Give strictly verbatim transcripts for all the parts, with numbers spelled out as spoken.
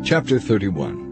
Chapter thirty-one.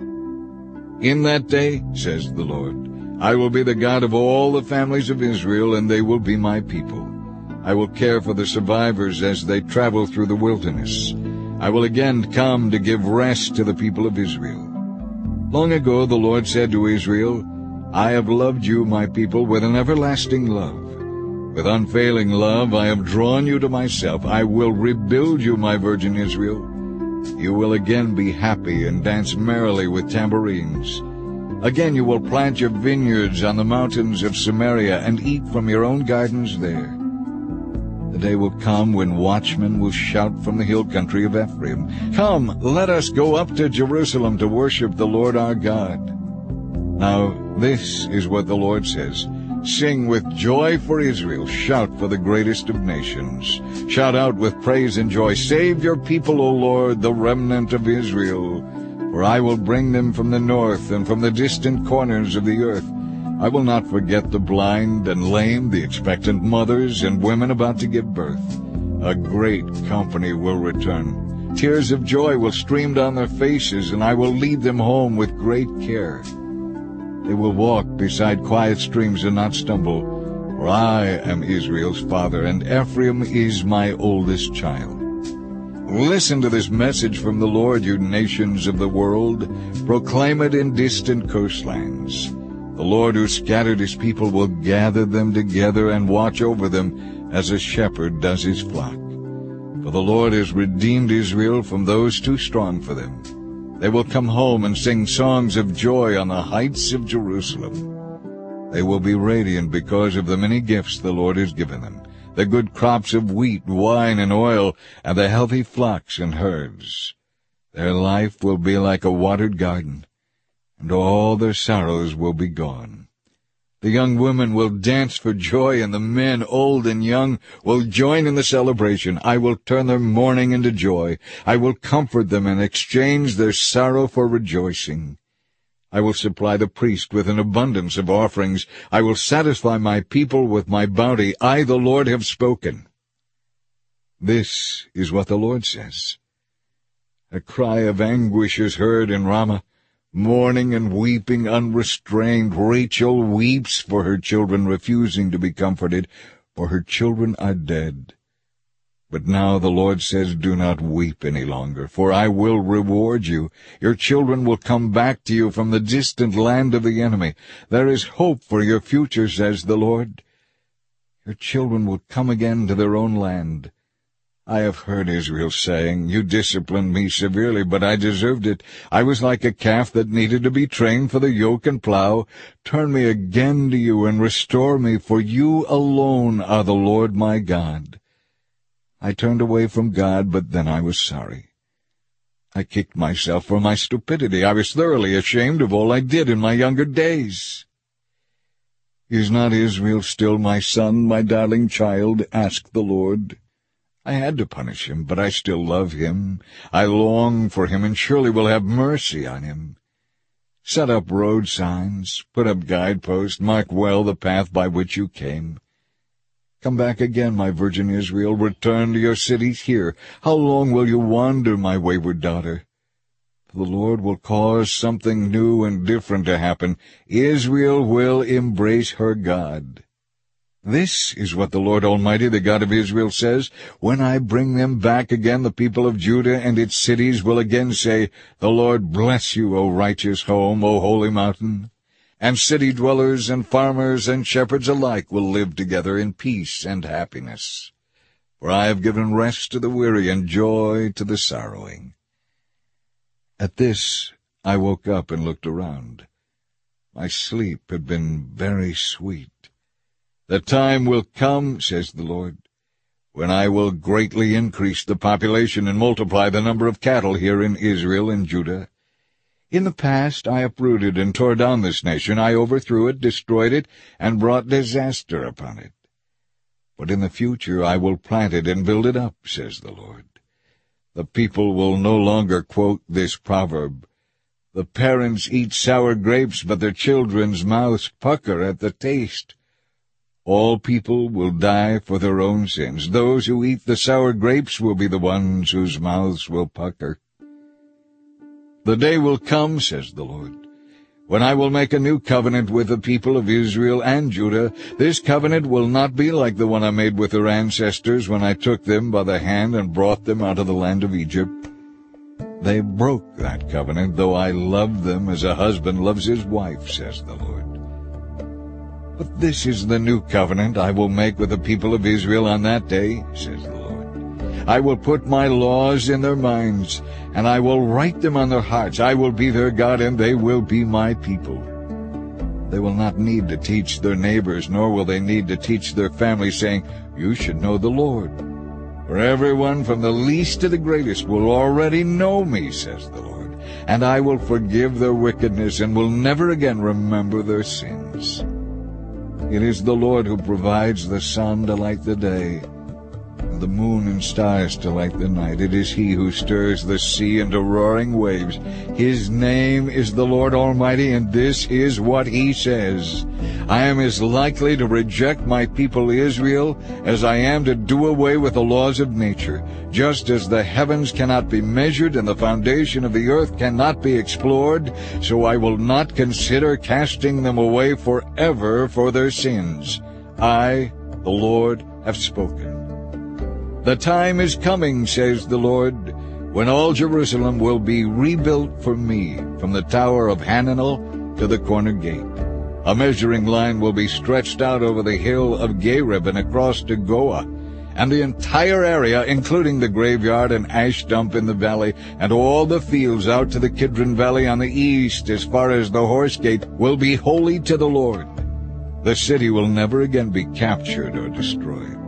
In that day, says the Lord, I will be the God of all the families of Israel, and they will be my people. I will care for the survivors as they travel through the wilderness. I will again come to give rest to the people of Israel. Long ago the Lord said to Israel, I have loved you, my people, with an everlasting love. With unfailing love I have drawn you to myself. I will rebuild you, my virgin Israel. You will again be happy and dance merrily with tambourines. Again you will plant your vineyards on the mountains of Samaria and eat from your own gardens there. The day will come when watchmen will shout from the hill country of Ephraim, Come, let us go up to Jerusalem to worship the Lord our God. Now this is what the Lord says, Sing with joy for Israel, shout for the greatest of nations. Shout out with praise and joy, Save your people, O Lord, the remnant of Israel. For I will bring them from the north and from the distant corners of the earth. I will not forget the blind and lame, the expectant mothers and women about to give birth. A great company will return. Tears of joy will stream down their faces, and I will lead them home with great care. They will walk beside quiet streams and not stumble, for I am Israel's father, and Ephraim is my oldest child. Listen to this message from the Lord, you nations of the world. Proclaim it in distant coastlands. The Lord who scattered his people will gather them together and watch over them as a shepherd does his flock. For the Lord has redeemed Israel from those too strong for them. They will come home and sing songs of joy on the heights of Jerusalem. They will be radiant because of the many gifts the Lord has given them, the good crops of wheat, wine, and oil, and the healthy flocks and herds. Their life will be like a watered garden, and all their sorrows will be gone. The young women will dance for joy, and the men, old and young, will join in the celebration. I will turn their mourning into joy. I will comfort them and exchange their sorrow for rejoicing. I will supply the priest with an abundance of offerings. I will satisfy my people with my bounty. I, the Lord, have spoken. This is what the Lord says. A cry of anguish is heard in Ramah, mourning and weeping unrestrained. Rachel weeps for her children, refusing to be comforted, for her children are dead. But now the Lord says, Do not weep any longer, for I will reward you. Your children will come back to you from the distant land of the enemy. There is hope for your future, says the Lord. Your children will come again to their own land. I have heard Israel saying, You disciplined me severely, but I deserved it. I was like a calf that needed to be trained for the yoke and plow. Turn me again to you and restore me, for you alone are the Lord my God. I turned away from God, but then I was sorry. I kicked myself for my stupidity. I was thoroughly ashamed of all I did in my younger days. Is not Israel still my son, my darling child? Asked the Lord. I had to punish him, but I still love him. I long for him, and surely will have mercy on him. Set up road signs, put up guideposts, mark well the path by which you came. Come back again, my virgin Israel, return to your cities here. How long will you wander, my wayward daughter? The Lord will cause something new and different to happen. Israel will embrace her God. This is what the Lord Almighty, the God of Israel, says. When I bring them back again, the people of Judah and its cities will again say, The Lord bless you, O righteous home, O holy mountain. And city dwellers and farmers and shepherds alike will live together in peace and happiness. For I have given rest to the weary and joy to the sorrowing. At this I woke up and looked around. My sleep had been very sweet. The time will come, says the Lord, when I will greatly increase the population and multiply the number of cattle here in Israel and Judah. In the past I uprooted and tore down this nation. I overthrew it, destroyed it, and brought disaster upon it. But in the future I will plant it and build it up, says the Lord. The people will no longer quote this proverb, The parents eat sour grapes, but their children's mouths pucker at the taste. All people will die for their own sins. Those who eat the sour grapes will be the ones whose mouths will pucker. The day will come, says the Lord, when I will make a new covenant with the people of Israel and Judah. This covenant will not be like the one I made with their ancestors when I took them by the hand and brought them out of the land of Egypt. They broke that covenant, though I loved them as a husband loves his wife, says the Lord. But this is the new covenant I will make with the people of Israel on that day, says the Lord. I will put my laws in their minds, and I will write them on their hearts. I will be their God, and they will be my people. They will not need to teach their neighbors, nor will they need to teach their family, saying, "You should know the Lord." For everyone from the least to the greatest will already know me, says the Lord. And I will forgive their wickedness, and will never again remember their sins. It is the Lord who provides the sun to light the day, and the moon and stars to light the night. It is he who stirs the sea into roaring waves. His name is the Lord Almighty, and this is what he says. I am as likely to reject my people Israel as I am to do away with the laws of nature. Just as the heavens cannot be measured and the foundation of the earth cannot be explored, so I will not consider casting them away forever for their sins. I, the Lord, have spoken. The time is coming, says the Lord, when all Jerusalem will be rebuilt for me, from the tower of Hananel to the corner gate. A measuring line will be stretched out over the hill of Gareb and across to Goah, and the entire area, including the graveyard and ash dump in the valley, and all the fields out to the Kidron Valley on the east as far as the Horse Gate, will be holy to the Lord. The city will never again be captured or destroyed.